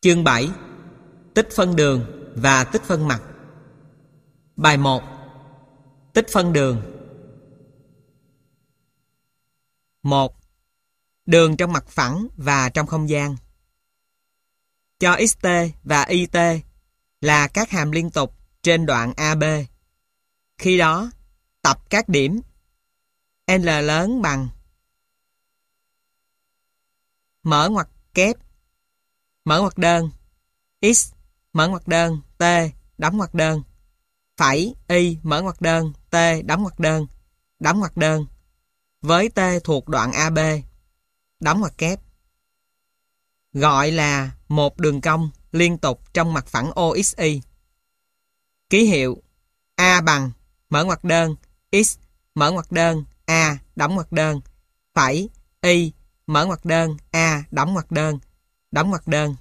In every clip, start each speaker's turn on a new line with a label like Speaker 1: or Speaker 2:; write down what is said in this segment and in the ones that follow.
Speaker 1: Chương 7. Tích phân đường và tích phân mặt. Bài 1. Tích phân đường. 1. Đường trong mặt phẳng và trong không gian. Cho xt và it là các hàm liên tục trên đoạn AB. Khi đó, tập các điểm L lớn bằng mở ngoặc kép, mở ngoặc đơn, x, mở ngoặc đơn, t, đóng ngoặc đơn, phẩy, y, mở ngoặc đơn, t, đóng ngoặc đơn, với t thuộc đoạn AB, đóng ngoặc kép. Gọi là một đường cong liên tục trong mặt phẳng OXY. Ký hiệu A bằng, mở ngoặc đơn, x, mở ngoặc đơn, A, đóng ngoặc đơn, phẩy, y, mở ngoặc đơn, A, đóng ngoặc đơn.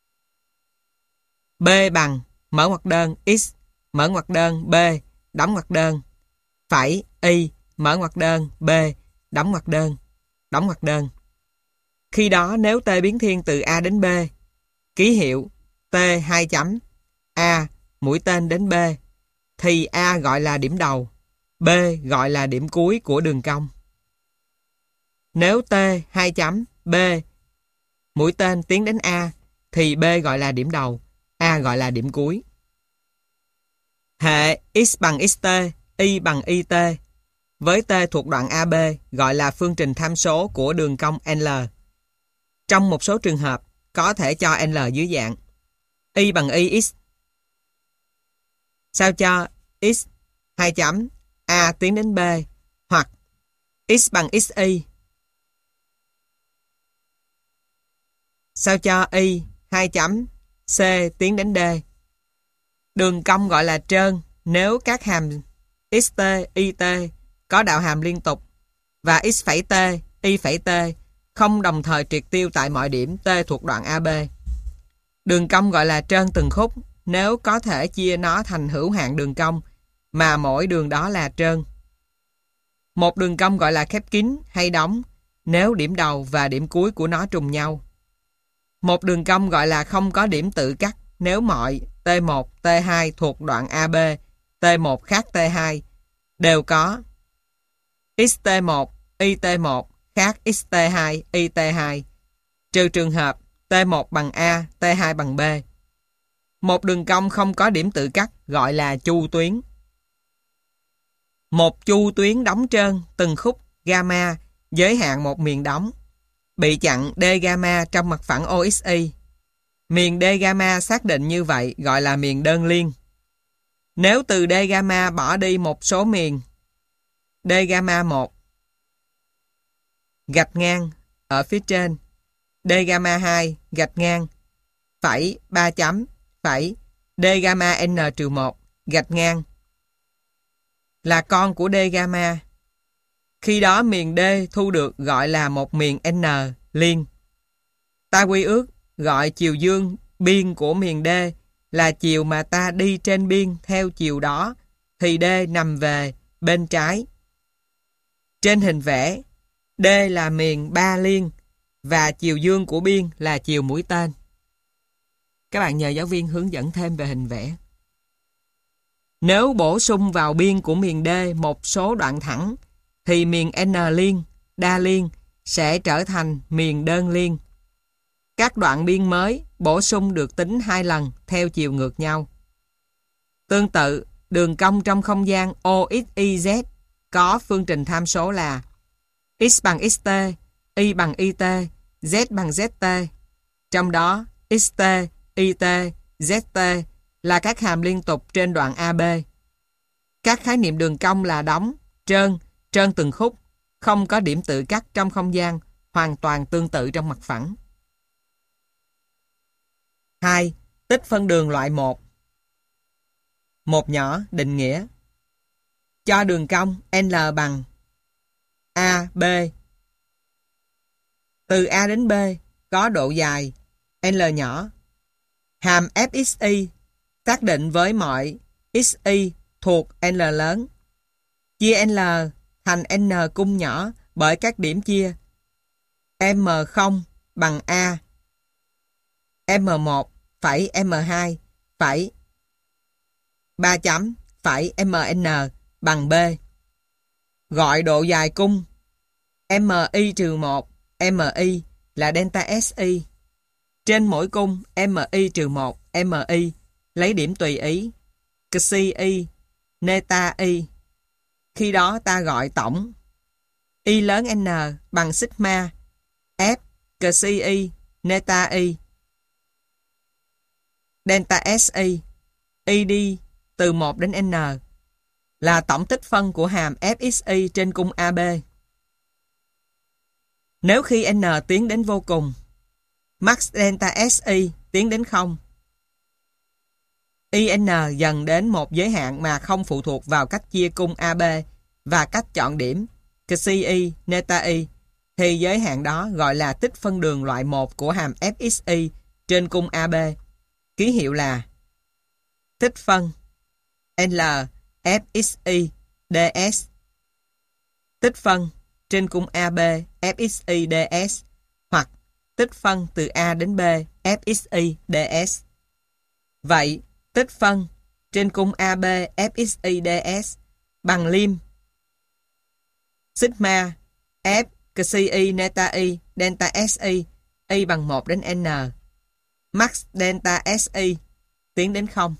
Speaker 1: B bằng, mở ngoặc đơn, x, mở ngoặc đơn, B, đóng ngoặc đơn, phẩy, y, mở ngoặc đơn, B, đóng ngoặc đơn. Khi đó nếu t biến thiên từ A đến B, ký hiệu T 2 chấm, A, mũi tên đến B, thì A gọi là điểm đầu, B gọi là điểm cuối của đường cong. Nếu T 2 chấm, B, mũi tên tiến đến A, thì B gọi là điểm đầu, A gọi là điểm cuối. Hệ x bằng xt, y bằng it, với t thuộc đoạn AB gọi là phương trình tham số của đường cong L. Trong một số trường hợp, có thể cho L dưới dạng y bằng ix. Sao cho x 2 chấm, A tiến đến B, hoặc x bằng xy. Sao cho y 2 chấm, C tiến đến D. Đường cong gọi là trơn nếu các hàm xt, it có đạo hàm liên tục và x phẩy t, y phẩy t không đồng thời triệt tiêu tại mọi điểm t thuộc đoạn AB. Đường cong gọi là trơn từng khúc nếu có thể chia nó thành hữu hạn đường cong mà mỗi đường đó là trơn. Một đường cong gọi là khép kín hay đóng nếu điểm đầu và điểm cuối của nó trùng nhau. Một đường cong gọi là không có điểm tự cắt nếu mọi T1, T2 thuộc đoạn AB, T1 khác T2 đều có xt1, it1 khác xt2, it2, trừ trường hợp T1 bằng A, T2 bằng B. Một đường cong không có điểm tự cắt gọi là chu tuyến. Một chu tuyến đóng trơn từng khúc gamma giới hạn một miền đóng, bị chặn D gamma trong mặt phẳng OXY. Miền D gamma xác định như vậy gọi là miền đơn liên. Nếu từ D gamma bỏ đi một số miền D gamma 1 gạch ngang ở phía trên, D gamma 2 gạch ngang, phẩy 3 chấm, phẩy D gamma N-1 gạch ngang là con của D gamma. Khi đó miền D thu được gọi là một miền N liên. Ta quy ước gọi chiều dương biên của miền D là chiều mà ta đi trên biên theo chiều đó, thì D nằm về bên trái. Trên hình vẽ, D là miền 3 liên và chiều dương của biên là chiều mũi tên. Các bạn nhờ giáo viên hướng dẫn thêm về hình vẽ. Nếu bổ sung vào biên của miền D một số đoạn thẳng, thì miền N liên, đa liên sẽ trở thành miền đơn liên. Các đoạn biên mới bổ sung được tính 2 lần theo chiều ngược nhau. Tương tự, đường cong trong không gian OXYZ có phương trình tham số là x bằng xt, y bằng it, z bằng zt. Trong đó, xt, it, zt là các hàm liên tục trên đoạn AB. Các khái niệm đường cong là đóng, trơn, trơn từng khúc, không có điểm tự cắt trong không gian, hoàn toàn tương tự trong mặt phẳng. 2. Tích phân đường loại 1. Một nhỏ định nghĩa. Cho đường cong L bằng A, B. Từ A đến B có độ dài L nhỏ. Hàm fxy xác định với mọi xy thuộc L lớn. Chia L thành N cung nhỏ bởi các điểm chia M0 bằng A, M1 phẩy M2 phẩy 3 chấm phẩy MN bằng B. Gọi độ dài cung MI-1 MI là delta SI. Trên mỗi cung MI-1 MI lấy điểm tùy ý xi y neta y. Khi đó ta gọi tổng Y lớn N bằng sigma F xi y neta y delta SI y đi từ 1 đến N là tổng tích phân của hàm FXY trên cung AB. Nếu khi N tiến đến vô cùng, max delta SI tiến đến 0, IN dần đến một giới hạn mà không phụ thuộc vào cách chia cung AB và cách chọn điểm xi neta y, thì giới hạn đó gọi là tích phân đường loại 1 của hàm FXY trên cung AB. Ký hiệu là tích phân L FXY ds, tích phân trên cung AB FXY ds, hoặc tích phân từ A đến B FXY ds. Vậy, tích phân trên cung AB FXY ds bằng liêm sigma F xi y neta y delta SI y bằng 1 đến N, max delta SI tiến đến 0.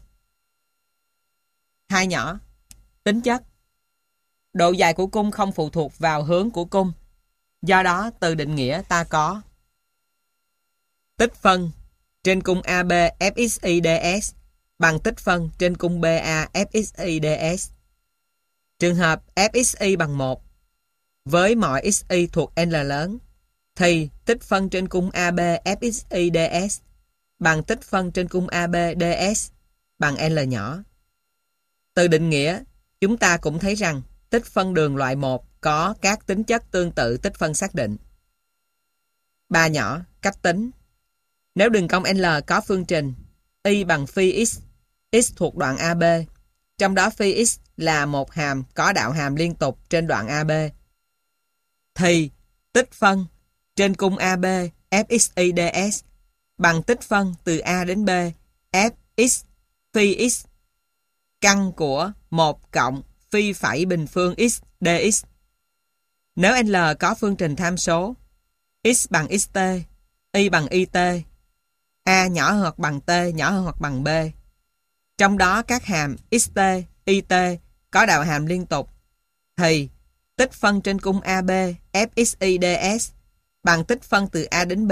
Speaker 1: Hai nhỏ. Tính chất. Độ dài của cung không phụ thuộc vào hướng của cung. Do đó, từ định nghĩa ta có tích phân trên cung AB FXY ds bằng tích phân trên cung BA FXY ds. Trường hợp FXY bằng 1 với mọi XY thuộc L lớn thì tích phân trên cung AB FXY ds bằng tích phân trên cung AB ds bằng L nhỏ. Từ định nghĩa, chúng ta cũng thấy rằng tích phân đường loại 1 có các tính chất tương tự tích phân xác định. Ba nhỏ, cách tính. Nếu đường cong L có phương trình y bằng phi x, x thuộc đoạn AB, trong đó phi x là một hàm có đạo hàm liên tục trên đoạn AB, thì tích phân trên cung AB FXY ds bằng tích phân từ A đến B fx phi x căn của 1 cộng phi phẩy bình phương x dx. Nếu L có phương trình tham số x bằng xt, y bằng it, A nhỏ hơn hoặc bằng t nhỏ hơn hoặc bằng b, trong đó các hàm xt, it có đạo hàm liên tục, thì tích phân trên cung AB FXY ds bằng tích phân từ A đến B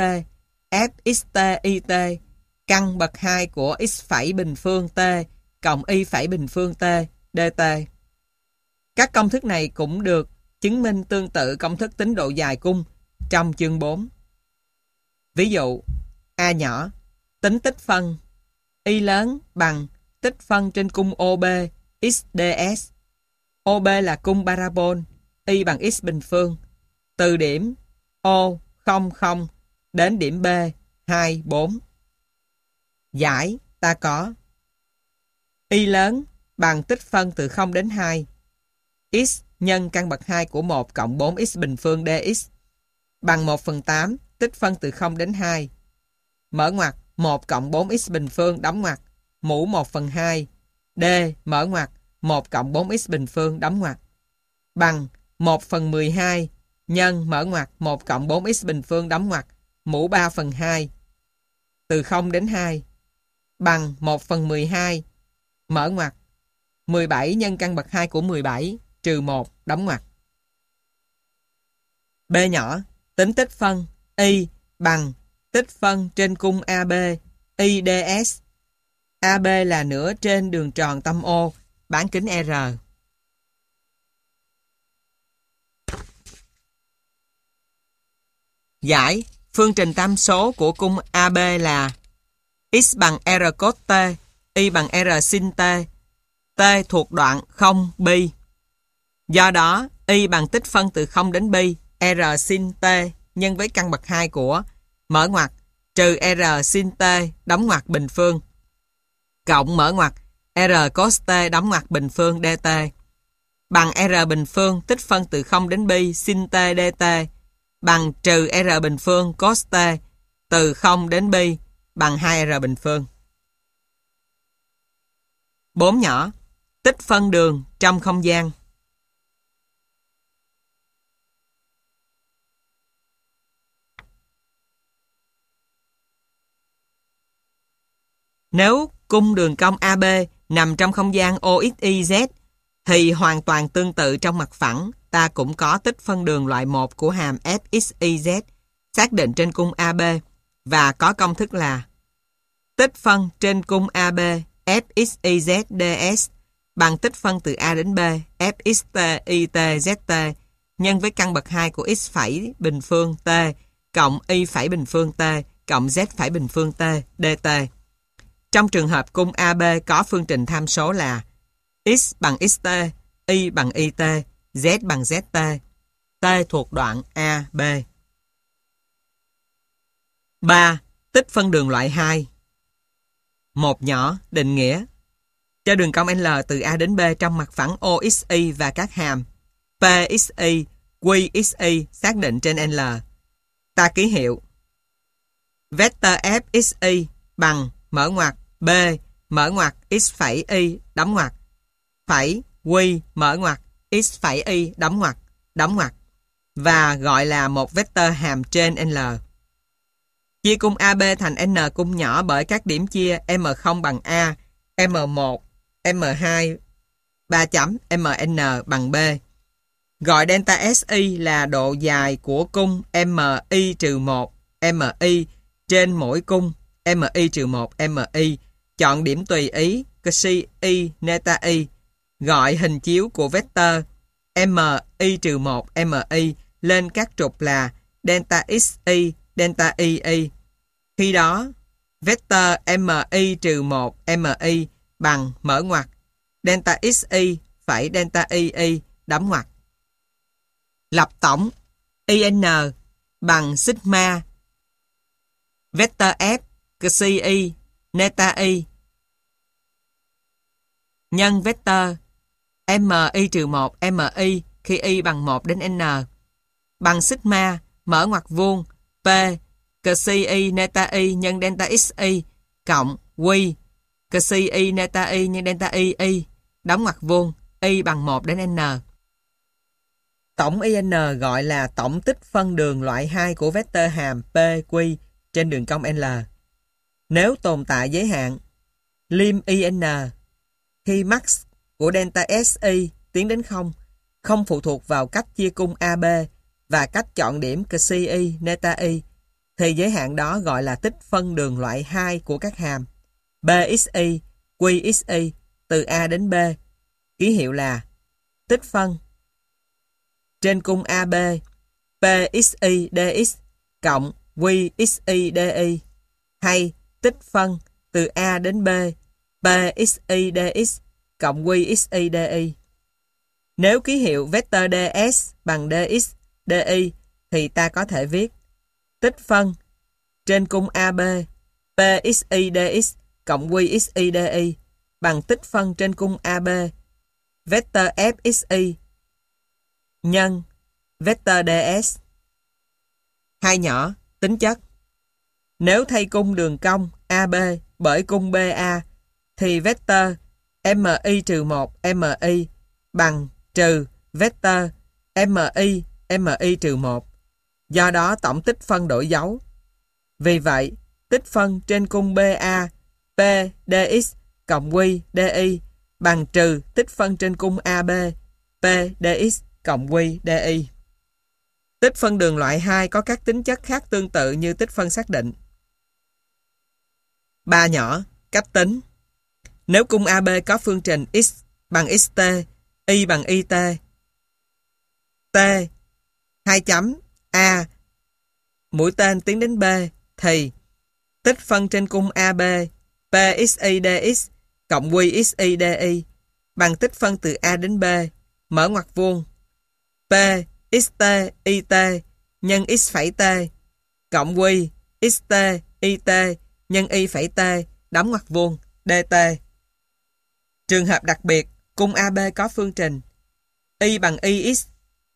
Speaker 1: fxt it căn bậc 2 của x phẩy bình phương t cộng y phẩy bình phương t dt. Các công thức này cũng được chứng minh tương tự công thức tính độ dài cung trong chương 4. Ví dụ, A nhỏ tính tích phân y lớn bằng tích phân trên cung OB x ds. OB là cung parabol, y bằng x bình phương, từ điểm O 0 0 đến điểm B 2 4. Giải ta có y lớn bằng tích phân từ 0 đến 2 x nhân căn bậc 2 của 1 cộng 4x bình phương dx bằng 1/8 tích phân từ 0 đến 2 mở ngoặc 1 cộng 4x bình phương đóng ngoặc mũ 1/2 d mở ngoặc 1 cộng 4x bình phương đóng ngoặc bằng 1/12 nhân mở ngoặc 1 cộng 4x bình phương đóng ngoặc mũ 3/2 từ 0 đến 2 bằng 1/12 mở ngoặc 17 nhân căn bậc 2 của 17 trừ 1 đóng ngoặc. B nhỏ tính tích phân y bằng tích phân trên cung AB y ds. AB là nửa trên đường tròn tâm O bán kính R. Giải phương trình tam số của cung AB là x bằng R cos t, y bằng R sin t, t thuộc đoạn 0 pi. Do đó, y bằng tích phân từ 0 đến pi, R sin t nhân với căn bậc 2 của mở ngoặc trừ R sin t đóng ngoặc bình phương cộng mở ngoặc R cos t đóng ngoặc bình phương dt bằng R bình phương tích phân từ 0 đến pi sin t dt bằng trừ R bình phương cos t từ 0 đến pi bằng 2R bình phương. 4 nhỏ. Tích phân đường trong không gian. Nếu cung đường cong AB nằm trong không gian OXYZ thì hoàn toàn tương tự trong mặt phẳng, ta cũng có tích phân đường loại 1 của hàm FXYZ xác định trên cung AB và có công thức là tích phân trên cung AB FXYZ ds bằng tích phân từ A đến B FXT YT ZT nhân với căn bậc 2 của x phẩy bình phương T cộng y phẩy bình phương T cộng z phẩy bình phương T dt. Trong trường hợp cung AB có phương trình tham số là x bằng xt, y bằng it, z bằng zt, t thuộc đoạn A, B. 3. Tích phân đường loại 2. Một nhỏ, định nghĩa. Cho đường cong L từ A đến B trong mặt phẳng OXY và các hàm PXY, QXY xác định trên L. Ta ký hiệu vector FXY bằng mở ngoặc B mở ngoặc x phẩy y đóng ngoặc phẩy Q mở ngoặc x phẩy y đóng ngoặc và gọi là một vector hàm trên L. Chia cung AB thành N cung nhỏ bởi các điểm chia M0 bằng A, M1, M2, 3 chấm, MN bằng B. Gọi delta SI là độ dài của cung MI-1, MI trên mỗi cung MI-1, MI. Chọn điểm tùy ý, xi y, neta y. Gọi hình chiếu của vector MI-1, MI lên các trục là delta XI, delta II. Khi đó, vector MI-1, MI bằng mở ngoặc delta XI phẩy delta II đóng ngoặc. Lập tổng IN bằng sigma vector F xi y neta y nhân vector MI-1 MI khi y bằng 1 đến N bằng sigma mở ngoặc vuông P xi y neta y nhân delta XI cộng Q xi y neta y nhân delta II đóng ngoặc vuông y bằng 1 đến N. Tổng IN gọi là tổng tích phân đường loại 2 của vector hàm PQ trên đường cong L. Nếu tồn tại giới hạn lim IN khi max của delta SI tiến đến 0 không phụ thuộc vào cách chia cung AB và cách chọn điểm xi y neta y thì giới hạn đó gọi là tích phân đường loại 2 của các hàm BXY, QXY từ A đến B. Ký hiệu là tích phân trên cung AB PXY dx cộng QXY di hay tích phân từ A đến B PXY dx cộng QXY di. Nếu ký hiệu vector ds bằng dx di thì ta có thể viết tích phân trên cung AB PXY dx cộng QXY di bằng tích phân trên cung AB vector FXY nhân vector ds. Hai nhỏ, tính chất. Nếu thay cung đường cong AB bởi cung BA thì vector MI-1 MI bằng trừ vector MI-1. Do đó tổng tích phân đổi dấu. Vì vậy, tích phân trên cung BA P dx cộng Q di bằng trừ tích phân trên cung AB P dx cộng Q di. Tích phân đường loại 2 có các tính chất khác tương tự như tích phân xác định. 3 nhỏ, cách tính. Nếu cung AB có phương trình x bằng xt, y bằng it, t 2 chấm a mũi tên tiến đến B thì tích phân trên cung AB PXY dx cộng QXY di bằng tích phân từ A đến B mở ngoặc vuông P xt it nhân x phẩy t cộng Q xt it nhân y phẩy t đóng ngoặc vuông dt. Trường hợp đặc biệt, cung AB có phương trình y bằng ix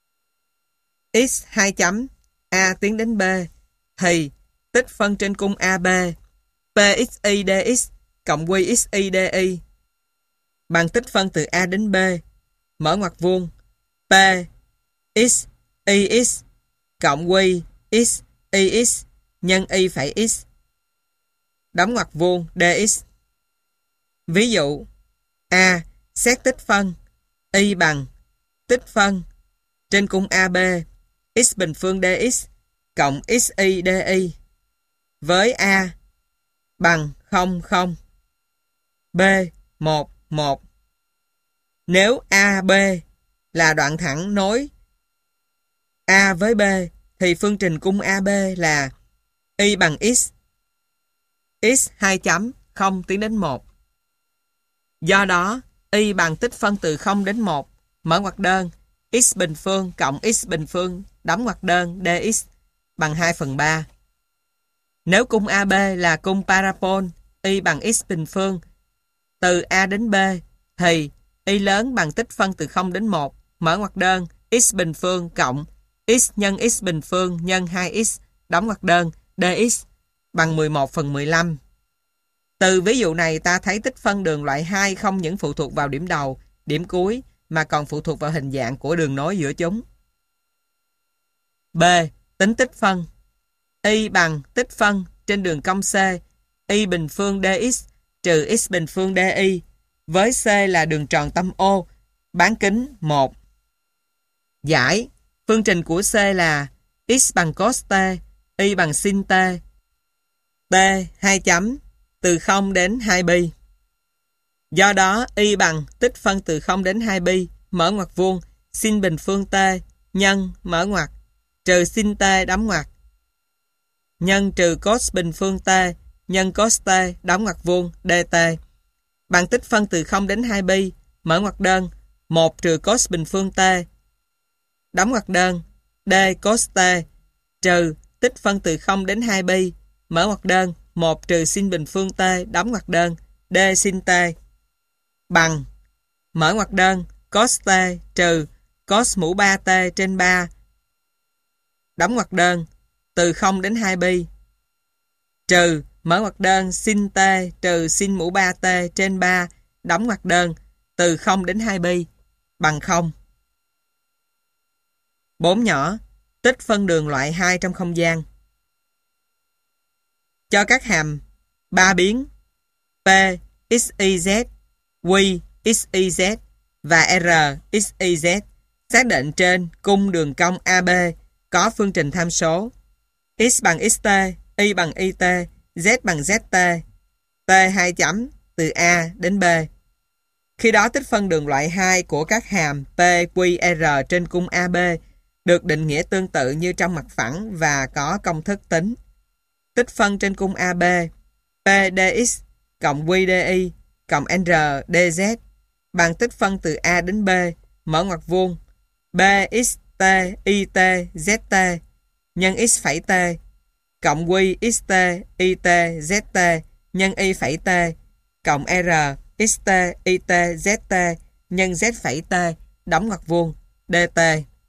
Speaker 1: x 2 chấm A tiến đến B thì tích phân trên cung AB PXY dx cộng QXY di bằng tích phân từ A đến B, mở ngoặc vuông, P, X, YX, cộng Q, X, YX, nhân Y phẩy X, đóng ngoặc vuông, DX. Ví dụ, A, xét tích phân, Y bằng tích phân trên cung AB, X bình phương DX, cộng XY DY, với A bằng 0, 0, B, 1, 1. Nếu AB là đoạn thẳng nối A với B, thì phương trình cung AB là Y bằng X, X 2 chấm 0 tiến đến 1. Do đó, Y bằng tích phân từ 0 đến 1, mở ngoặc đơn, X bình phương cộng X bình phương, đóng ngoặc đơn, DX bằng 2/3. Nếu cung AB là cung parabol, Y bằng X bình phương từ A đến B, thì Y lớn bằng tích phân từ 0 đến 1, mở ngoặc đơn, X bình phương cộng X nhân X bình phương nhân 2X, đóng ngoặc đơn, DX bằng 11/15. Từ ví dụ này ta thấy tích phân đường loại 2 không những phụ thuộc vào điểm đầu, điểm cuối, mà còn phụ thuộc vào hình dạng của đường nối giữa chúng. B. Tính tích phân. Y bằng tích phân trên đường cong C, Y bình phương DX trừ X bình phương DY, với C là đường tròn tâm O, bán kính 1. Giải, phương trình của C là X bằng cos T, Y bằng sin T, T 2 chấm, từ 0 đến 2 pi. Do đó, Y bằng tích phân từ 0 đến 2 pi, mở ngoặc vuông, sin bình phương T, nhân, mở ngoặc, trừ sin T, đóng ngoặc, nhân trừ cos bình phương T, nhân cos T, đóng ngoặc vuông, dt, bằng tích phân từ 0 đến 2 pi, mở ngoặc đơn, 1 trừ cos bình phương T, đóng ngoặc đơn, d cos T, trừ tích phân từ 0 đến 2 pi, mở ngoặc đơn, 1 trừ sin bình phương T, đóng ngoặc đơn, d sin T, bằng, mở ngoặc đơn, cos T trừ cos mũ 3T trên 3, đóng ngoặc đơn, từ 0 đến 2 pi, trừ, mở ngoặc đơn, sin T trừ sin mũ 3T trên 3, đóng ngoặc đơn, từ 0 đến 2 pi, bằng 0. 4 nhỏ, tích phân đường loại 2 trong không gian. Cho các hàm 3 biến P, XYZ, Q, XYZ và R, XYZ xác định trên cung đường cong AB có phương trình tham số X bằng XT, Y bằng YT, Z bằng ZT, T 2 chấm từ A đến B. Khi đó tích phân đường loại 2 của các hàm P, Q, R trên cung AB được định nghĩa tương tự như trong mặt phẳng và có công thức tính. Tích phân trên cung AB P dx cộng Q di cộng R dz bằng tích phân từ A đến B, mở ngoặc vuông, BXT IT ZT nhân X phẩy T cộng Q XT IT ZT nhân Y phẩy T cộng R XT IT ZT nhân Z phẩy T đóng ngoặc vuông dt.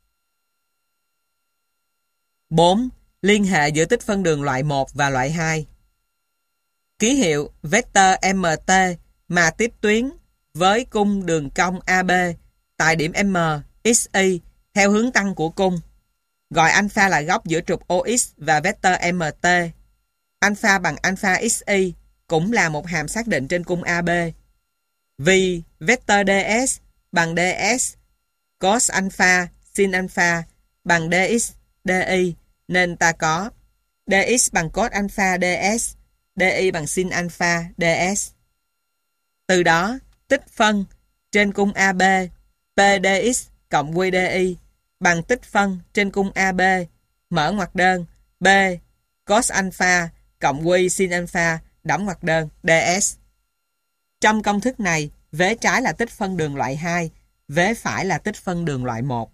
Speaker 1: 4. Liên hệ giữa tích phân đường loại 1 và loại 2. Ký hiệu vector MT mà tiếp tuyến với cung đường cong AB tại điểm M, XY theo hướng tăng của cung. Gọi alpha là góc giữa trục OX và vector MT. Alpha bằng alpha XY cũng là một hàm xác định trên cung AB. Vì vector DS bằng DS cos alpha sin alpha bằng DX DY nên ta có DX bằng cos alpha DS, DY bằng sin alpha DS. Từ đó, tích phân trên cung AB PDX cộng QDY bằng tích phân trên cung AB mở ngoặc đơn B cos alpha cộng Q sin alpha đóng ngoặc đơn DS. Trong công thức này, vế trái là tích phân đường loại 2, vế phải là tích phân đường loại 1.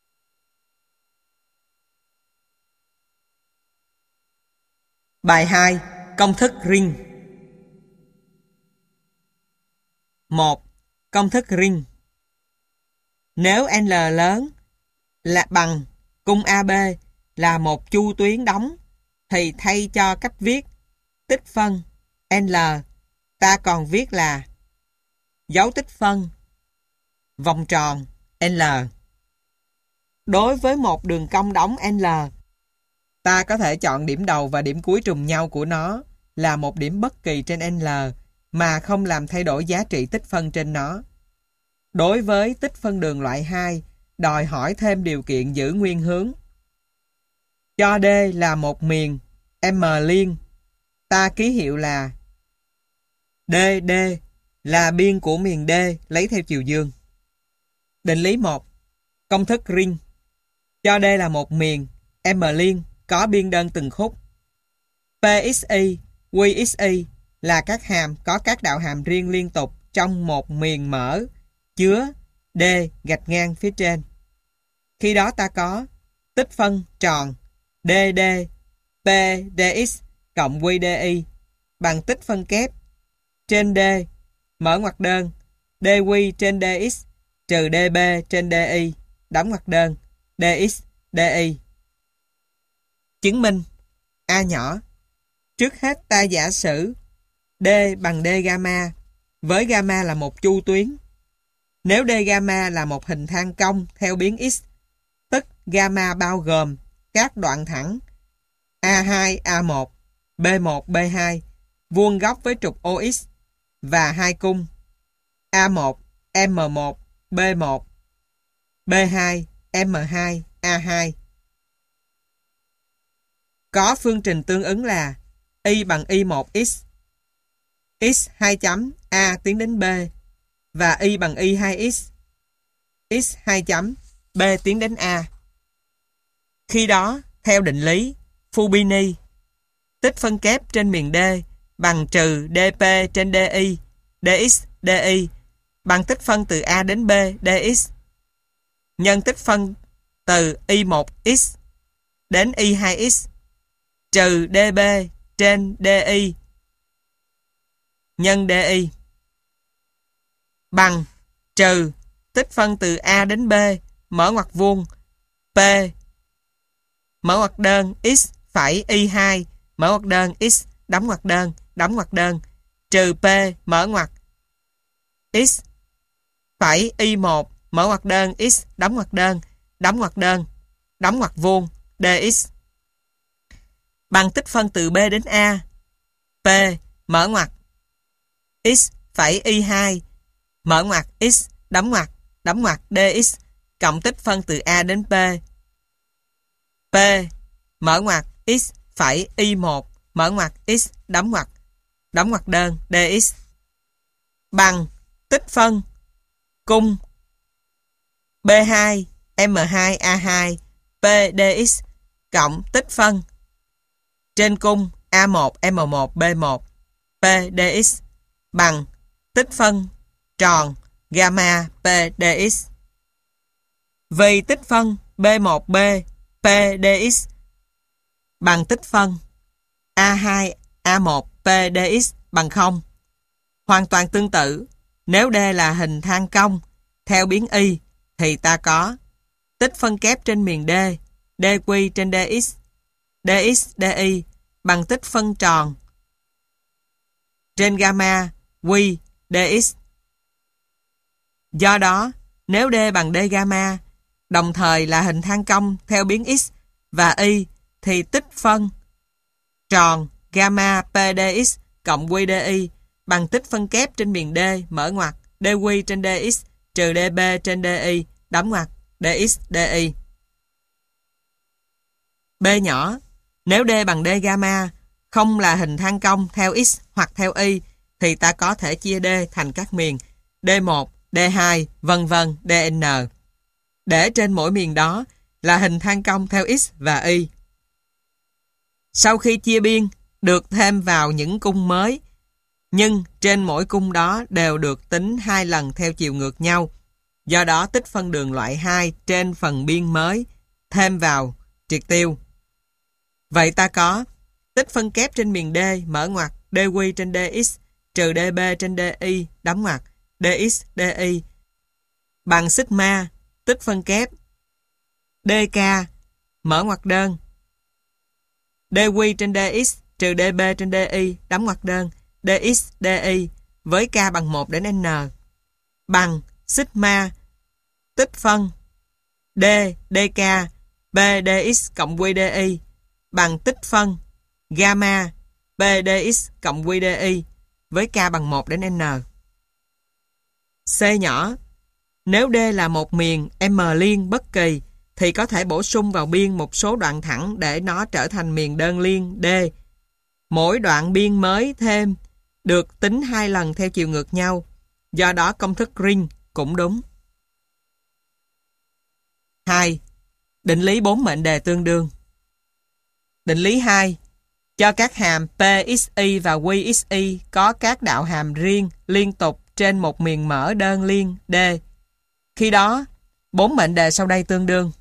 Speaker 1: Bài 2. Công thức ring. 1. Công thức ring. Nếu L lớn là bằng cung AB là một chu tuyến đóng, thì thay cho cách viết tích phân L, ta còn viết là Dấu tích phân vòng tròn L. Đối với một đường cong đóng L, ta có thể chọn điểm đầu và điểm cuối trùng nhau của nó là một điểm bất kỳ trên L mà không làm thay đổi giá trị tích phân trên nó. Đối với tích phân đường loại 2, đòi hỏi thêm điều kiện giữ nguyên hướng. Cho D là một miền M liên, ta ký hiệu là D là biên của miền D lấy theo chiều dương. Định lý 1. Công thức ring. Cho D là một miền M liên có biên đơn từng khúc. PXY, QXY là các hàm có các đạo hàm riêng liên tục trong một miền mở chứa D gạch ngang phía trên. Khi đó ta có tích phân tròn DD PDX cộng QDY bằng tích phân kép trên D mở ngoặc đơn DQ trên DX trừ DB trên DY đóng ngoặc đơn DX DY. Chứng minh A nhỏ. Trước hết ta giả sử D bằng D gamma với gamma là một chu tuyến. Nếu D gamma là một hình thang cong theo biến x, tức gamma bao gồm các đoạn thẳng A2, A1, B1, B2 vuông góc với trục OX và hai cung A1, M1, B1, B2, M2, A2. Có phương trình tương ứng là y bằng y1x, x2 chấm A tiến đến B và y bằng y2x, x2 chấm B tiến đến A. Khi đó, theo định lý Fubini, tích phân kép trên miền D bằng trừ dp trên di, dx, di bằng tích phân từ A đến B, dx, nhân tích phân từ y1x đến y2x trừ db trên di nhân di bằng trừ tích phân từ A đến B mở ngoặc vuông P mở ngoặc đơn x phẩy y2 mở ngoặc đơn x đóng ngoặc đơn trừ P mở ngoặc x phẩy y1 mở ngoặc đơn x đóng ngoặc vuông dx bằng tích phân từ B đến A P mở ngoặc x phẩy y2 mở ngoặc x đóng ngoặc dx cộng tích phân từ A đến P P mở ngoặc x phẩy y1 mở ngoặc x đóng ngoặc đơn dx bằng tích phân cung B2 M2 A2 P dx cộng tích phân trên cung A1 M1 B1 P dx bằng tích phân tròn gamma P dx. Vì tích phân B1B P dx bằng tích phân A2 A1 P dx bằng 0. Hoàn toàn tương tự, nếu D là hình thang cong theo biến y thì ta có tích phân kép trên miền D dq trên dx, dx di bằng tích phân tròn trên gamma q dx. Do đó, nếu D bằng D gamma đồng thời là hình thang cong theo biến x và y thì tích phân tròn gamma p dx cộng q di bằng tích phân kép trên miền D mở ngoặc dq trên dx trừ db trên di đóng ngoặc dx di. B nhỏ. Nếu D bằng D gamma không là hình thang cong theo x hoặc theo y thì ta có thể chia D thành các miền D1, D2, vân vân, Dn. Để trên mỗi miền đó là hình thang cong theo x và y. Sau khi chia biên, được thêm vào những cung mới, nhưng trên mỗi cung đó đều được tính 2 lần theo chiều ngược nhau. Do đó tích phân đường loại 2 trên phần biên mới thêm vào triệt tiêu. Vậy ta có tích phân kép trên miền D mở ngoặc dq trên dx trừ db trên di đóng ngoặc dx di bằng sigma tích phân kép dk mở ngoặc đơn dq trên dx trừ db trên di đóng ngoặc đơn dx di với k bằng 1 đến n. bằng sigma tích phân D, dk, P dx cộng QDI bằng tích phân gamma P dx cộng QDI với k bằng 1 đến n. C nhỏ. Nếu D là một miền M liên bất kỳ thì có thể bổ sung vào biên một số đoạn thẳng để nó trở thành miền đơn liên D. Mỗi đoạn biên mới thêm được tính 2 lần theo chiều ngược nhau. Do đó công thức ring cũng đúng. 2. Định lý 4 mệnh đề tương đương. Định lý 2. Cho các hàm PXY và QXY có các đạo hàm riêng liên tục trên một miền mở đơn liên D. Khi đó, 4 mệnh đề sau đây tương đương.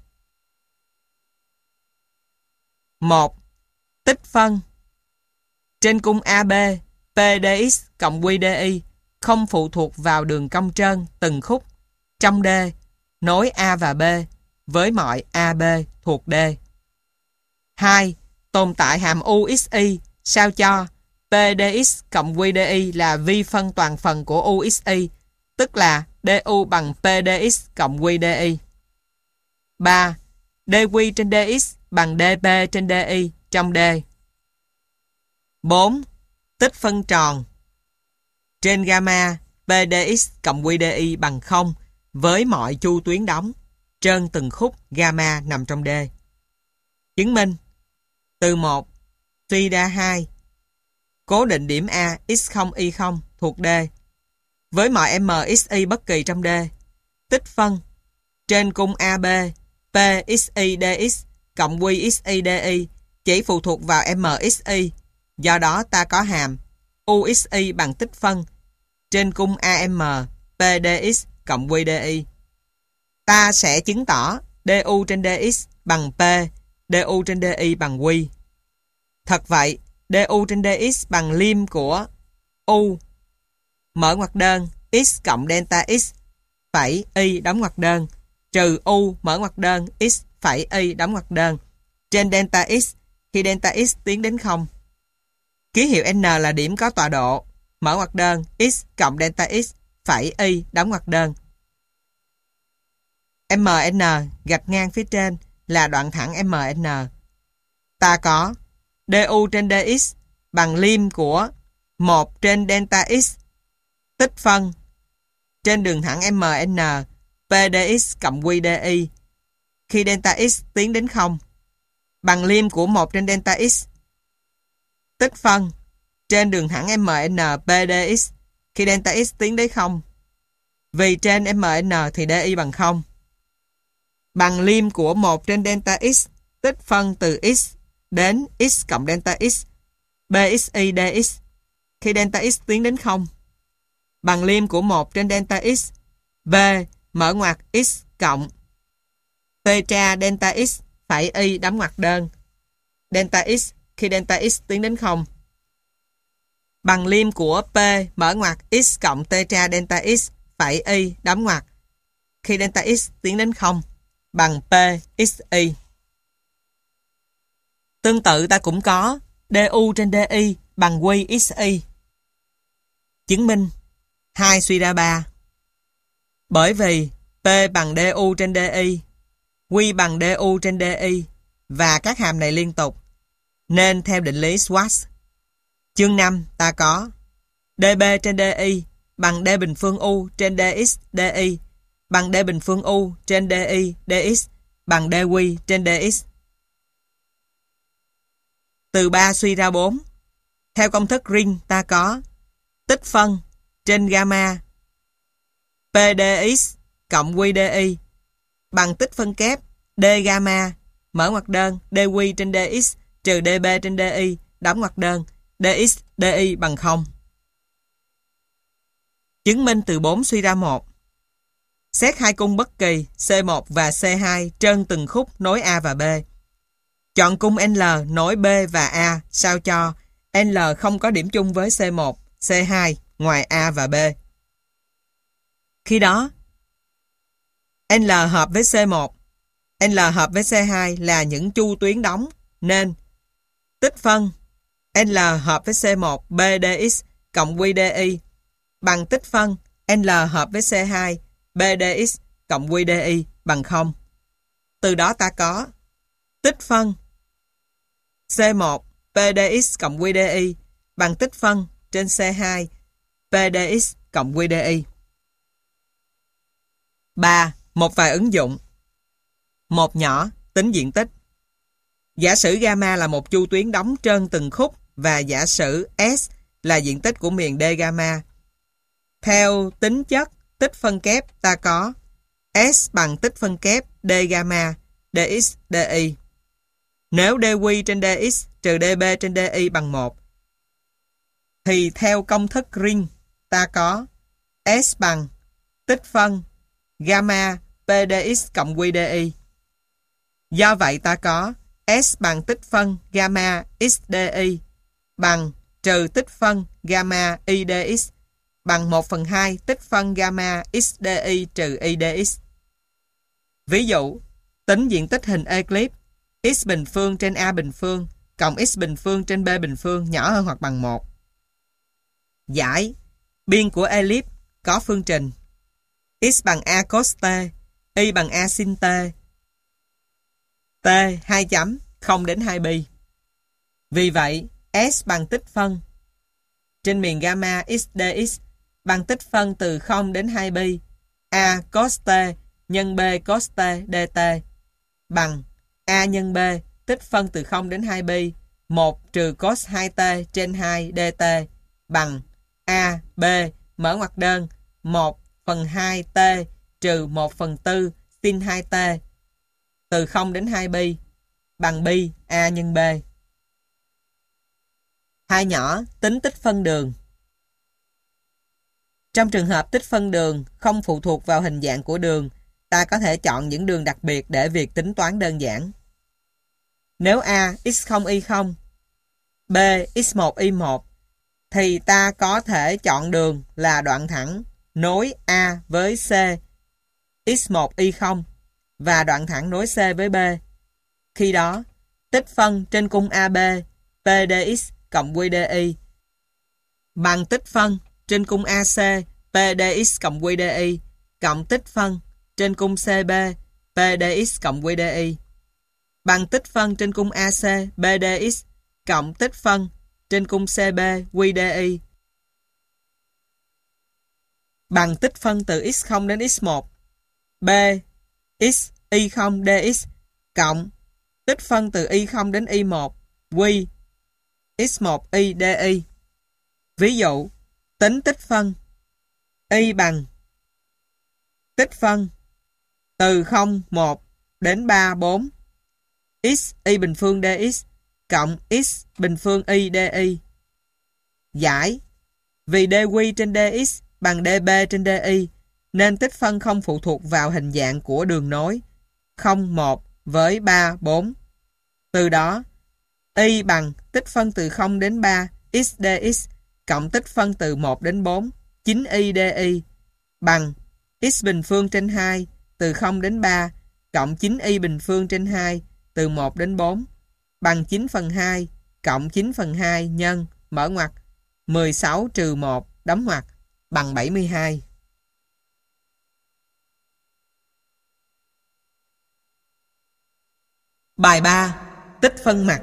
Speaker 1: 1. Tích phân trên cung AB PDX cộng QDI không phụ thuộc vào đường cong trơn từng khúc trong D nối A và B với mọi AB thuộc D. 2. Tồn tại hàm UXY sao cho PDX cộng QDI là vi phân toàn phần của UXY, tức là DU bằng PDX cộng QDI. 3. DQ trên DX bằng DP trên DY trong D. 4. Tích phân tròn trên gamma PDX cộng QDI bằng 0 với mọi chu tuyến đóng trơn từng khúc gamma nằm trong D. Chứng minh từ 1 suy ra 2 cố định điểm A x0 y0 thuộc D với mọi MXY bất kỳ trong D. Tích phân trên cung AB PXY DX cộng QXY DY chỉ phụ thuộc vào MXY. Do đó ta có hàm UXY bằng tích phân trên cung AM PDX cộng QDI. Ta sẽ chứng tỏ DU trên DX bằng P, DU trên DY bằng Q. Thật vậy, DU trên DX bằng lim của U mở ngoặc đơn x cộng delta x phẩy y đóng ngoặc đơn trừ U mở ngoặc đơn x phẩy y đóng ngoặc đơn trên delta x khi delta x tiến đến 0. Ký hiệu N là điểm có tọa độ mở ngoặc đơn x cộng delta x phẩy y đóng ngoặc đơn. MN gạch ngang phía trên là đoạn thẳng MN. Ta có DU trên DX bằng lim của 1 trên delta x tích phân trên đường thẳng MN PDX cộng QDI khi delta x tiến đến 0 bằng lim của 1 trên delta x tích phân trên đường thẳng MN PDX khi delta x tiến đến 0 vì trên MN thì DY bằng 0 bằng lim của 1 trên delta x tích phân từ x đến x cộng delta x BXY DX khi delta x tiến đến 0 bằng lim của 1 trên delta x B mở ngoặc x cộng theta delta x phẩy y đóng ngoặc đơn delta x khi delta x tiến đến 0 bằng lim của P mở ngoặc x cộng theta delta x phẩy y đóng ngoặc khi delta x tiến đến 0 bằng P xy. Tương tự ta cũng có DU trên DY bằng Q xy. Chứng minh 2 suy ra 3. Bởi vì P bằng DU trên DY, Q bằng DU trên DY và các hàm này liên tục, nên theo định lý Schwarz. Chương 5 ta có DB trên DY bằng D bình phương U trên DX DY bằng D bình phương U trên DY DX bằng DQ trên DX. Từ 3 suy ra 4. Theo công thức ring ta có tích phân trên gamma PDX cộng QDI bằng tích phân kép D gamma mở ngoặc đơn DQ trên DX trừ DB trên DY đóng ngoặc đơn DX DY bằng 0. Chứng minh từ 4 suy ra 1. Xét hai cung bất kỳ C1 và C2 trơn từng khúc nối A và B. Chọn cung L nối B và A sao cho L không có điểm chung với C1, C2 ngoài A và B. Khi đó, L hợp với C1, L hợp với C2 là những chu tuyến đóng, nên tích phân L hợp với C1 BDX cộng QDI bằng tích phân L hợp với C2, BDX cộng QDI bằng 0. Từ đó ta có tích phân C1 PDX cộng QDI bằng tích phân trên C2 PDX cộng QDI. 3. Một vài ứng dụng. Một nhỏ, tính diện tích. Giả sử gamma là một chu tuyến đóng trơn từng khúc và giả sử S là diện tích của miền D gamma. Theo tính chất tích phân kép ta có S bằng tích phân kép D gamma dx dy. Nếu dq trên dx trừ db trên di bằng 1 thì theo công thức Ring ta có S bằng tích phân gamma pdx cộng qdi. Do vậy ta có S bằng tích phân gamma xdi bằng trừ tích phân gamma idx bằng 1/2 tích phân gamma xdi trừ idx. Ví dụ, tính diện tích hình eclipse x bình phương trên a bình phương cộng x bình phương trên b bình phương nhỏ hơn hoặc bằng 1. Giải, biên của ellipse có phương trình x bằng a cos t, y bằng a sin t, t 2 chấm 0 đến 2 pi. Vì vậy, S bằng tích phân trên miền gamma x dx bằng tích phân từ 0 đến 2 pi a cos t nhân b cos t dt bằng a nhân b tích phân từ 0 đến 2 pi 1 trừ cos 2t trên 2 dt bằng a b mở ngoặc đơn 1/2 t trừ 1/4 sin 2t từ 0 đến 2 pi bằng pi a nhân b. Hai nhỏ, tính tích phân đường. Trong trường hợp tích phân đường không phụ thuộc vào hình dạng của đường, ta có thể chọn những đường đặc biệt để việc tính toán đơn giản. Nếu A x0 y0, B x1 y1, thì ta có thể chọn đường là đoạn thẳng nối A với C x1 y0 và đoạn thẳng nối C với B. Khi đó, tích phân trên cung AB PDX cộng QDI bằng tích phân trên cung AC PDX cộng QDI cộng tích phân trên cung CB PDX cộng QDI bằng tích phân trên cung AC BDX cộng tích phân trên cung CB QDI bằng tích phân từ x0 đến x1 B x y0 dx cộng tích phân từ y0 đến y1 Q x1 y di. Ví dụ, tính tích phân y bằng tích phân từ 0 1 đến 3 4 x y bình phương dx cộng x bình phương y di. Giải, vì dq trên dx bằng db trên di nên tích phân không phụ thuộc vào hình dạng của đường nối 0 1 với 3 4. Từ đó, y bằng tích phân từ 0 đến 3 x dx cộng tích phân từ 1 đến 4 9y di bằng x bình phương trên 2 từ 0 đến 3 cộng 9y bình phương trên 2 từ 1 đến 4 bằng 9/2 cộng 9/2 nhân mở ngoặc 16 trừ 1 đóng ngoặc bằng 72. Bài 3. Tích phân mặt.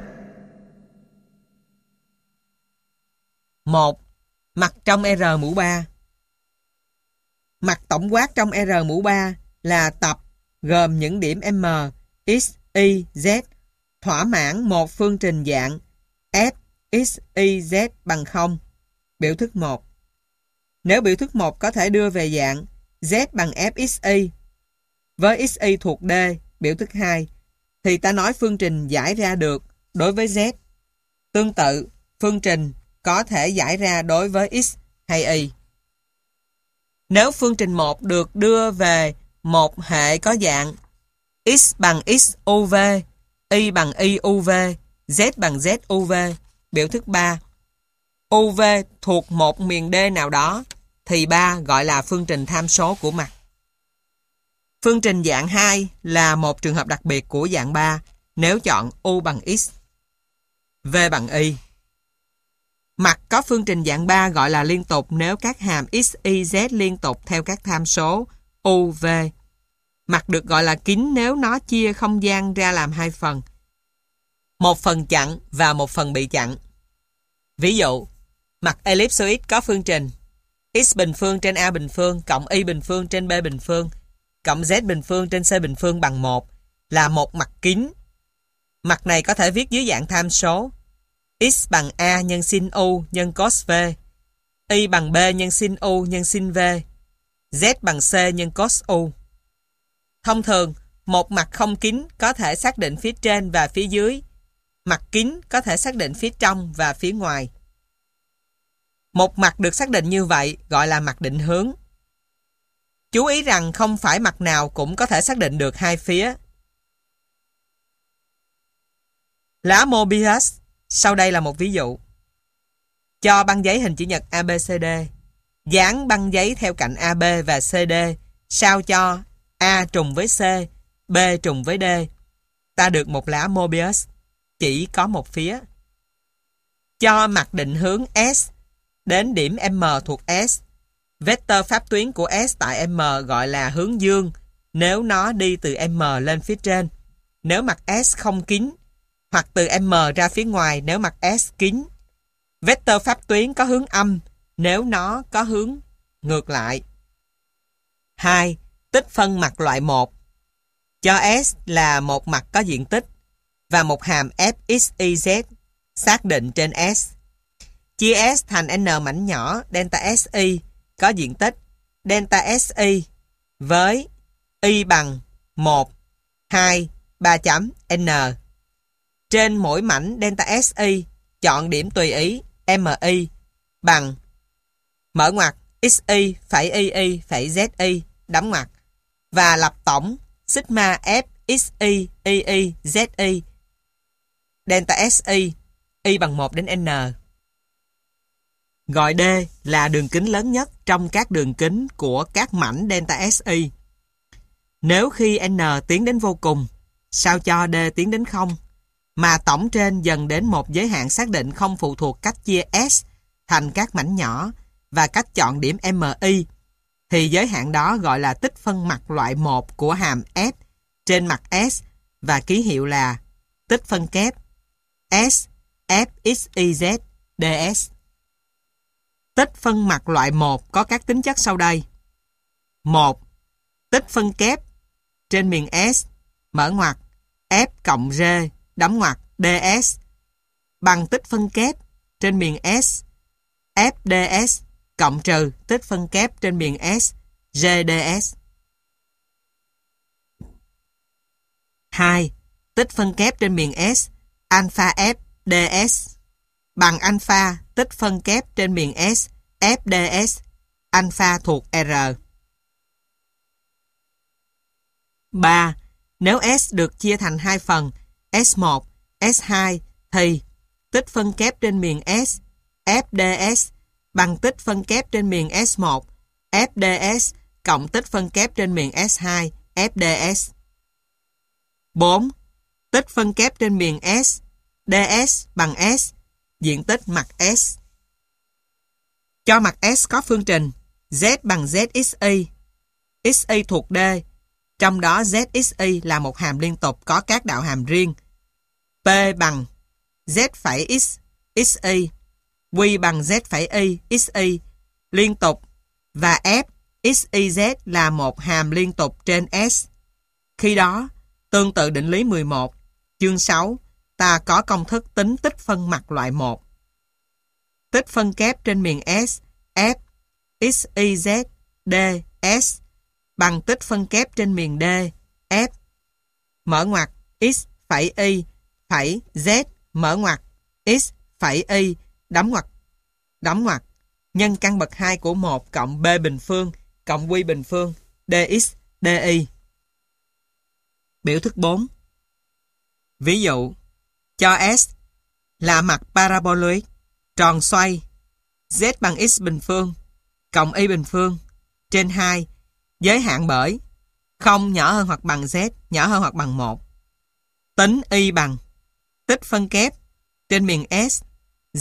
Speaker 1: 1. Mặt trong R mũ 3. Mặt tổng quát trong R mũ 3 là tập gồm những điểm M, X, Y, Z thỏa mãn một phương trình dạng F, X, Y, Z bằng 0. Biểu thức 1. Nếu biểu thức 1 có thể đưa về dạng Z bằng FXY với XY thuộc D, biểu thức 2, thì ta nói phương trình giải ra được đối với Z. Tương tự, phương trình có thể giải ra đối với X hay Y. Nếu phương trình 1 được đưa về một hệ có dạng X bằng X UV, Y bằng Y UV, Z bằng Z UV, biểu thức 3, UV thuộc một miền D nào đó, thì 3 gọi là phương trình tham số của mặt. Phương trình dạng 2 là một trường hợp đặc biệt của dạng 3 nếu chọn U bằng X, V bằng Y. Mặt có phương trình dạng 3 gọi là liên tục nếu các hàm x, y, z liên tục theo các tham số u, v. Mặt được gọi là kín nếu nó chia không gian ra làm hai phần. Một phần chặn và một phần bị chặn. Ví dụ, mặt ellipsoid có phương trình x bình phương trên a bình phương cộng y bình phương trên b bình phương cộng z bình phương trên c bình phương bằng 1 là một mặt kín. Mặt này có thể viết dưới dạng tham số x bằng a nhân sin u nhân cos v, y bằng b nhân sin u nhân sin v, z bằng c nhân cos u. Thông thường, một mặt không kín có thể xác định phía trên và phía dưới. Mặt kín có thể xác định phía trong và phía ngoài. Một mặt được xác định như vậy gọi là mặt định hướng. Chú ý rằng không phải mặt nào cũng có thể xác định được hai phía. Lá Mobius. Sau đây là một ví dụ. Cho băng giấy hình chữ nhật ABCD. Dán băng giấy theo cạnh AB và CD sao cho A trùng với C, B trùng với D. Ta được một lá Mobius chỉ có một phía. Cho mặt định hướng S đến điểm M thuộc S. Vector pháp tuyến của S tại M gọi là hướng dương nếu nó đi từ M lên phía trên, nếu mặt S không kín, hoặc từ M ra phía ngoài nếu mặt S kín. Vector pháp tuyến có hướng âm nếu nó có hướng ngược lại. 2. Tích phân mặt loại 1. Cho S là một mặt có diện tích và một hàm fxyz xác định trên S. Chia S thành n mảnh nhỏ delta SI có diện tích delta SI với y bằng 1, 2, 3 chấm n. Trên mỗi mảnh delta SI chọn điểm tùy ý MI bằng mở ngoặc XY phẩy YY phẩy ZY đóng ngoặc và lập tổng sigma F XY YY ZY delta SI y bằng 1 đến n. Gọi D là đường kính lớn nhất trong các đường kính của các mảnh delta SI. Nếu khi n tiến đến vô cùng, sao cho D tiến đến 0, mà tổng trên dần đến một giới hạn xác định không phụ thuộc cách chia S thành các mảnh nhỏ và cách chọn điểm MI, thì giới hạn đó gọi là tích phân mặt loại 1 của hàm F trên mặt S và ký hiệu là tích phân kép S FXYZ DS. Tích phân mặt loại 1 có các tính chất sau đây. 1. Tích phân kép trên miền S mở ngoặc F cộng R đóng ngoặc DS bằng tích phân kép trên miền S FDS cộng trừ tích phân kép trên miền S GDS. 2. Tích phân kép trên miền S alpha F DS bằng alpha tích phân kép trên miền S FDS alpha thuộc R. 3. Nếu S được chia thành hai phần S1, S2 thì tích phân kép trên miền S FDS bằng tích phân kép trên miền S1 FDS cộng tích phân kép trên miền S2 FDS. 4. Tích phân kép trên miền S DS bằng S diện tích mặt S. Cho mặt S có phương trình Z bằng ZXY, XY thuộc D, trong đó ZXY là một hàm liên tục có các đạo hàm riêng. P bằng Z phẩy X, XY, Q bằng Z phẩy Y, XY, liên tục, và F, XYZ là một hàm liên tục trên S. Khi đó, tương tự định lý 11, chương 6, ta có công thức tính tích phân mặt loại 1. Tích phân kép trên miền S, F, XYZ, D, S bằng tích phân kép trên miền D, F, mở ngoặc X phẩy Y phẩy Z mở ngoặc X phẩy Y đóng ngoặc nhân căn bậc 2 của 1 cộng B bình phương cộng Q bình phương dx dy. Biểu thức 4. Ví dụ, cho S là mặt paraboloid tròn xoay Z bằng X bình phương cộng Y bình phương trên 2 giới hạn bởi 0 nhỏ hơn hoặc bằng Z nhỏ hơn hoặc bằng 1. Tính Y bằng tích phân kép trên miền S Z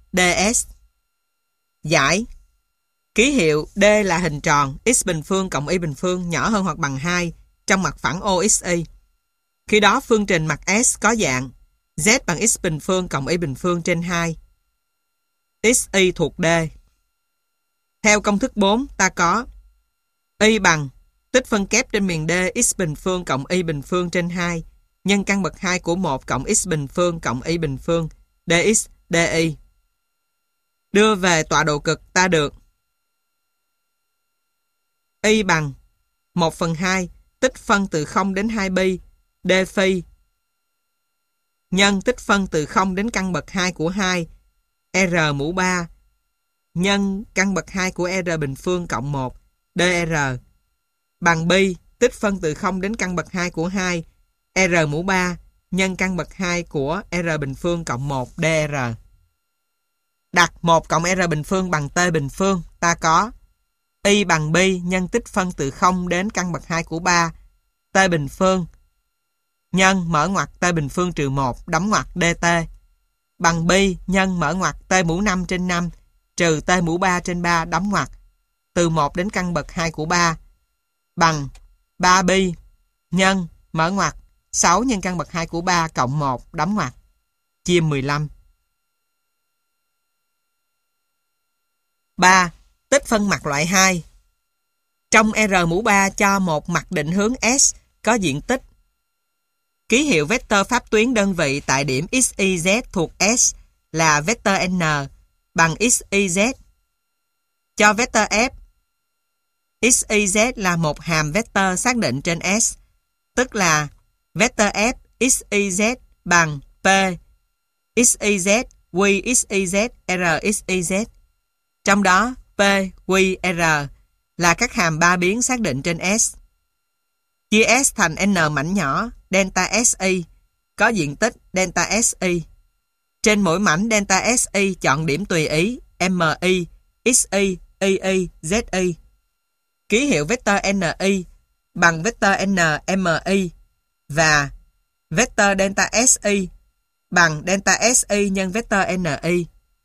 Speaker 1: ds. Giải. Ký hiệu D là hình tròn, x bình phương cộng y bình phương nhỏ hơn hoặc bằng 2 trong mặt phẳng OXY. Khi đó phương trình mặt S có dạng Z bằng x bình phương cộng y bình phương trên 2. XY thuộc D. Theo công thức 4 ta có y bằng tích phân kép trên miền D x bình phương cộng y bình phương trên 2 nhân căn bậc 2 của 1 cộng x bình phương cộng y bình phương dx dy. Đưa về tọa độ cực ta được y bằng 1/2 tích phân từ 0 đến 2 pi d phi nhân tích phân từ 0 đến căn bậc 2 của 2 r mũ 3 nhân căn bậc 2 của r bình phương cộng 1 dr bằng pi tích phân từ 0 đến căn bậc 2 của 2 r mũ 3 nhân căn bậc 2 của r bình phương cộng 1 dr. Đặt 1 cộng r bình phương bằng t bình phương, ta có y bằng pi nhân tích phân từ 0 đến căn bậc 2 của 3 t bình phương nhân mở ngoặc t bình phương trừ 1 đóng ngoặc dt bằng pi nhân mở ngoặc t mũ 5 trên 5 trừ t mũ 3 trên 3 đóng ngoặc từ 1 đến căn bậc 2 của 3 bằng 3 pi nhân mở ngoặc 6 nhân căn bậc 2 của 3 cộng 1 đóng ngoặc chia 15. 3. Tích phân mặt loại 2. Trong R mũ 3 cho một mặt định hướng S có diện tích. Ký hiệu vectơ pháp tuyến đơn vị tại điểm XYZ thuộc S là vectơ N bằng XYZ. Cho vectơ F, XYZ là một hàm vectơ xác định trên S, tức là vector F XYZ bằng P XYZ Q XYZ R XYZ. Trong đó P, Q, R là các hàm ba biến xác định trên S. Chia S thành N mảnh nhỏ delta SI có diện tích delta SI. Trên mỗi mảnh delta SI chọn điểm tùy ý MI, XI, II, ZI. Ký hiệu vector NI bằng vector N MI và vector delta SI bằng delta SI nhân vector NI.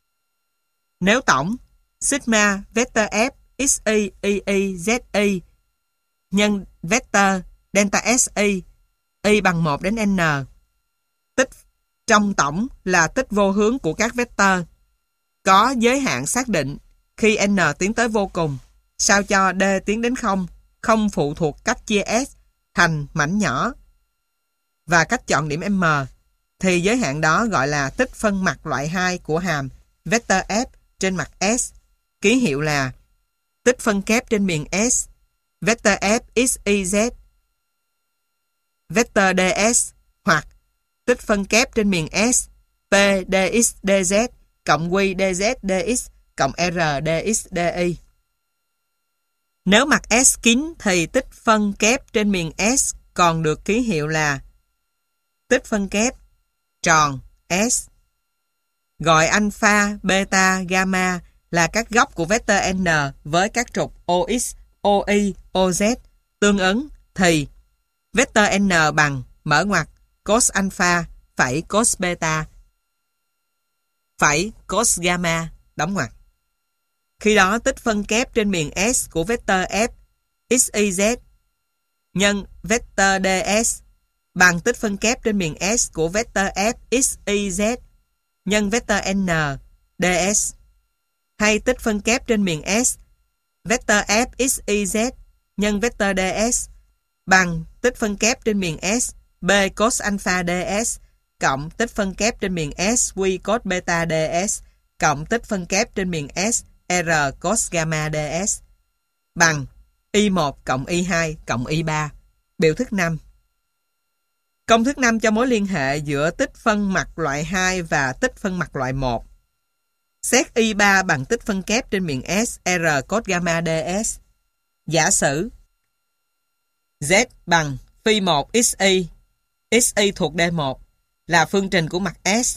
Speaker 1: Nếu tổng sigma vector F XI II ZI nhân vector delta SI y bằng 1 đến n. Tích trong tổng là tích vô hướng của các vector có giới hạn xác định khi n tiến tới vô cùng, sao cho d tiến đến 0 không phụ thuộc cách chia S thành mảnh nhỏ và cách chọn điểm M, thì giới hạn đó gọi là tích phân mặt loại 2 của hàm vector F trên mặt S. Ký hiệu là tích phân kép trên miền S vector F XYZ vector DS hoặc tích phân kép trên miền S P dx dz cộng Q dz dx cộng R dx dy. Nếu mặt S kín thì tích phân kép trên miền S còn được ký hiệu là tích phân kép tròn S. Gọi alpha, beta, gamma là các góc của vector N với các trục OX, OY, OZ tương ứng thì vector N bằng mở ngoặc cos alpha phẩy cos beta phẩy cos gamma đóng ngoặc. Khi đó tích phân kép trên miền S của vector F XYZ nhân vector DS bằng tích phân kép trên miền S của vector F XYZ nhân vector N DS, hay tích phân kép trên miền S vector F XYZ nhân vector DS bằng tích phân kép trên miền S B cos alpha DS cộng tích phân kép trên miền S Q cos beta DS cộng tích phân kép trên miền S R cos gamma DS bằng Y1 cộng Y2 cộng Y3. Biểu thức 5. Công thức 5 cho mối liên hệ giữa tích phân mặt loại 2 và tích phân mặt loại 1. Xét Y3 bằng tích phân kép trên miền S R cos gamma DS. Giả sử Z bằng phi 1 XY, XY thuộc D1 là phương trình của mặt S.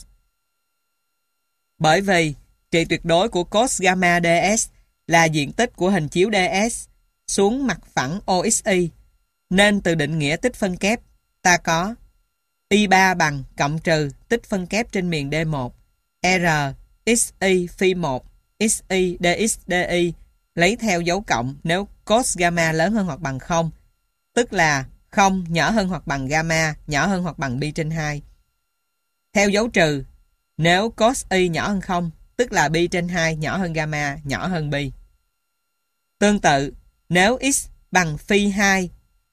Speaker 1: Bởi vì trị tuyệt đối của cos gamma DS là diện tích của hình chiếu DS xuống mặt phẳng OXY, nên từ định nghĩa tích phân kép ta có Y3 bằng cộng trừ tích phân kép trên miền D1 R xy phi 1, xy dx dy lấy theo dấu cộng nếu cos gamma lớn hơn hoặc bằng 0, tức là 0 nhỏ hơn hoặc bằng gamma nhỏ hơn hoặc bằng pi trên 2. Theo dấu trừ nếu cos y nhỏ hơn 0, tức là pi trên 2 nhỏ hơn gamma nhỏ hơn pi. Tương tự, nếu x bằng phi 2,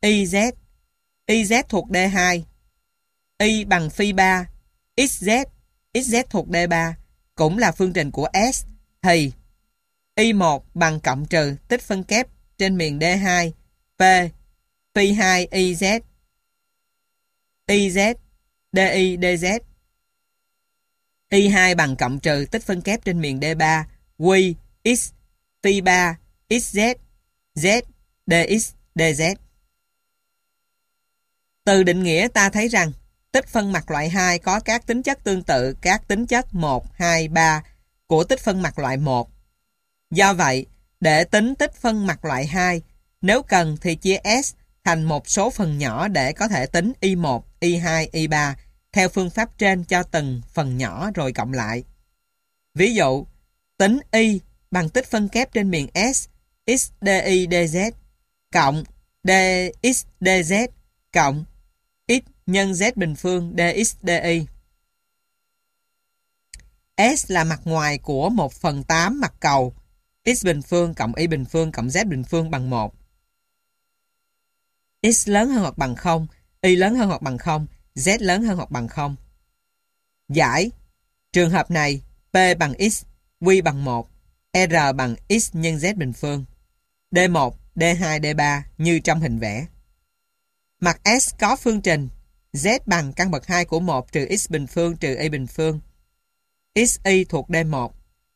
Speaker 1: YZ thuộc D2, y bằng phi 3, xz thuộc D3 cũng là phương trình của S, thì y1 bằng cộng trừ tích phân kép trên miền D2 P phi 2 YZ DI DZ, y2 bằng cộng trừ tích phân kép trên miền D3 Q x phi 3 XZ Z dx dz. Từ định nghĩa ta thấy rằng tích phân mặt loại 2 có các tính chất tương tự các tính chất 1, 2, 3 của tích phân mặt loại 1. Do vậy, để tính tích phân mặt loại 2, nếu cần thì chia S thành một số phần nhỏ để có thể tính Y1, Y2, Y3 theo phương pháp trên cho từng phần nhỏ rồi cộng lại. Ví dụ, tính Y bằng tích phân kép trên miền S x dy dz cộng dx dz cộng x nhân z bình phương dx dy. S là mặt ngoài của 1/8 mặt cầu x bình phương cộng y bình phương cộng z bình phương bằng 1. X lớn hơn hoặc bằng 0, y lớn hơn hoặc bằng 0, z lớn hơn hoặc bằng 0. Giải. Trường hợp này, P bằng x, Q bằng 1, R bằng x nhân z bình phương. D1, D2, D3 như trong hình vẽ. Mặt S có phương trình Z bằng căn bậc 2 của 1 trừ x bình phương trừ y bình phương. XY thuộc D1.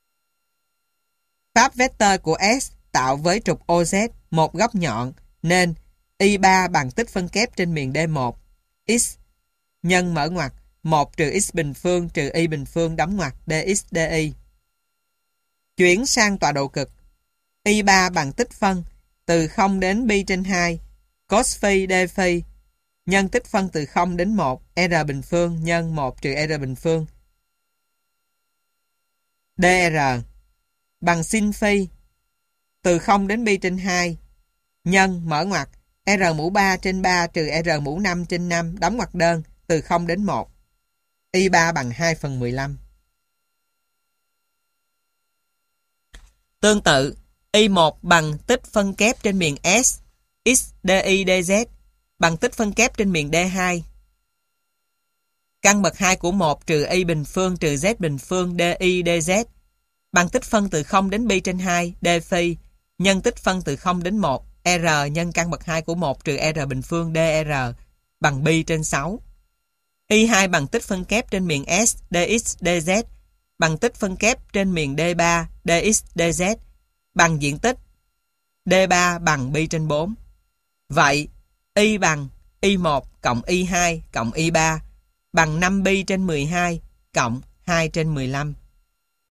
Speaker 1: Pháp vector của S tạo với trục OZ một góc nhọn nên Y3 bằng tích phân kép trên miền D1 x nhân mở ngoặc 1 trừ x bình phương trừ y bình phương đóng ngoặc dx dy. Chuyển sang tọa độ cực. Y3 bằng tích phân từ 0 đến pi trên 2 cos phi d phi nhân tích phân từ 0 đến 1 r bình phương nhân 1 trừ r bình phương dr bằng sin phi từ 0 đến pi trên 2 nhân mở ngoặc r mũ 3 trên 3 trừ r mũ 5 trên 5 đóng ngoặc đơn từ 0 đến 1. Y3 bằng 2/15. Tương tự, Y1 bằng tích phân kép trên miền S x dy dz bằng tích phân kép trên miền D2 căn bậc 2 của 1 trừ y bình phương trừ z bình phương dy dz bằng tích phân từ 0 đến pi trên 2 d phi nhân tích phân từ 0 đến 1 r nhân căn bậc 2 của 1 trừ r bình phương dr bằng pi trên 6. Y2 bằng tích phân kép trên miền S dx dz bằng tích phân kép trên miền D3 dx dz bằng diện tích D3 bằng pi trên 4. Vậy, Y bằng Y1 cộng Y2 cộng Y3 bằng 5 pi trên 12 cộng 2 trên 15.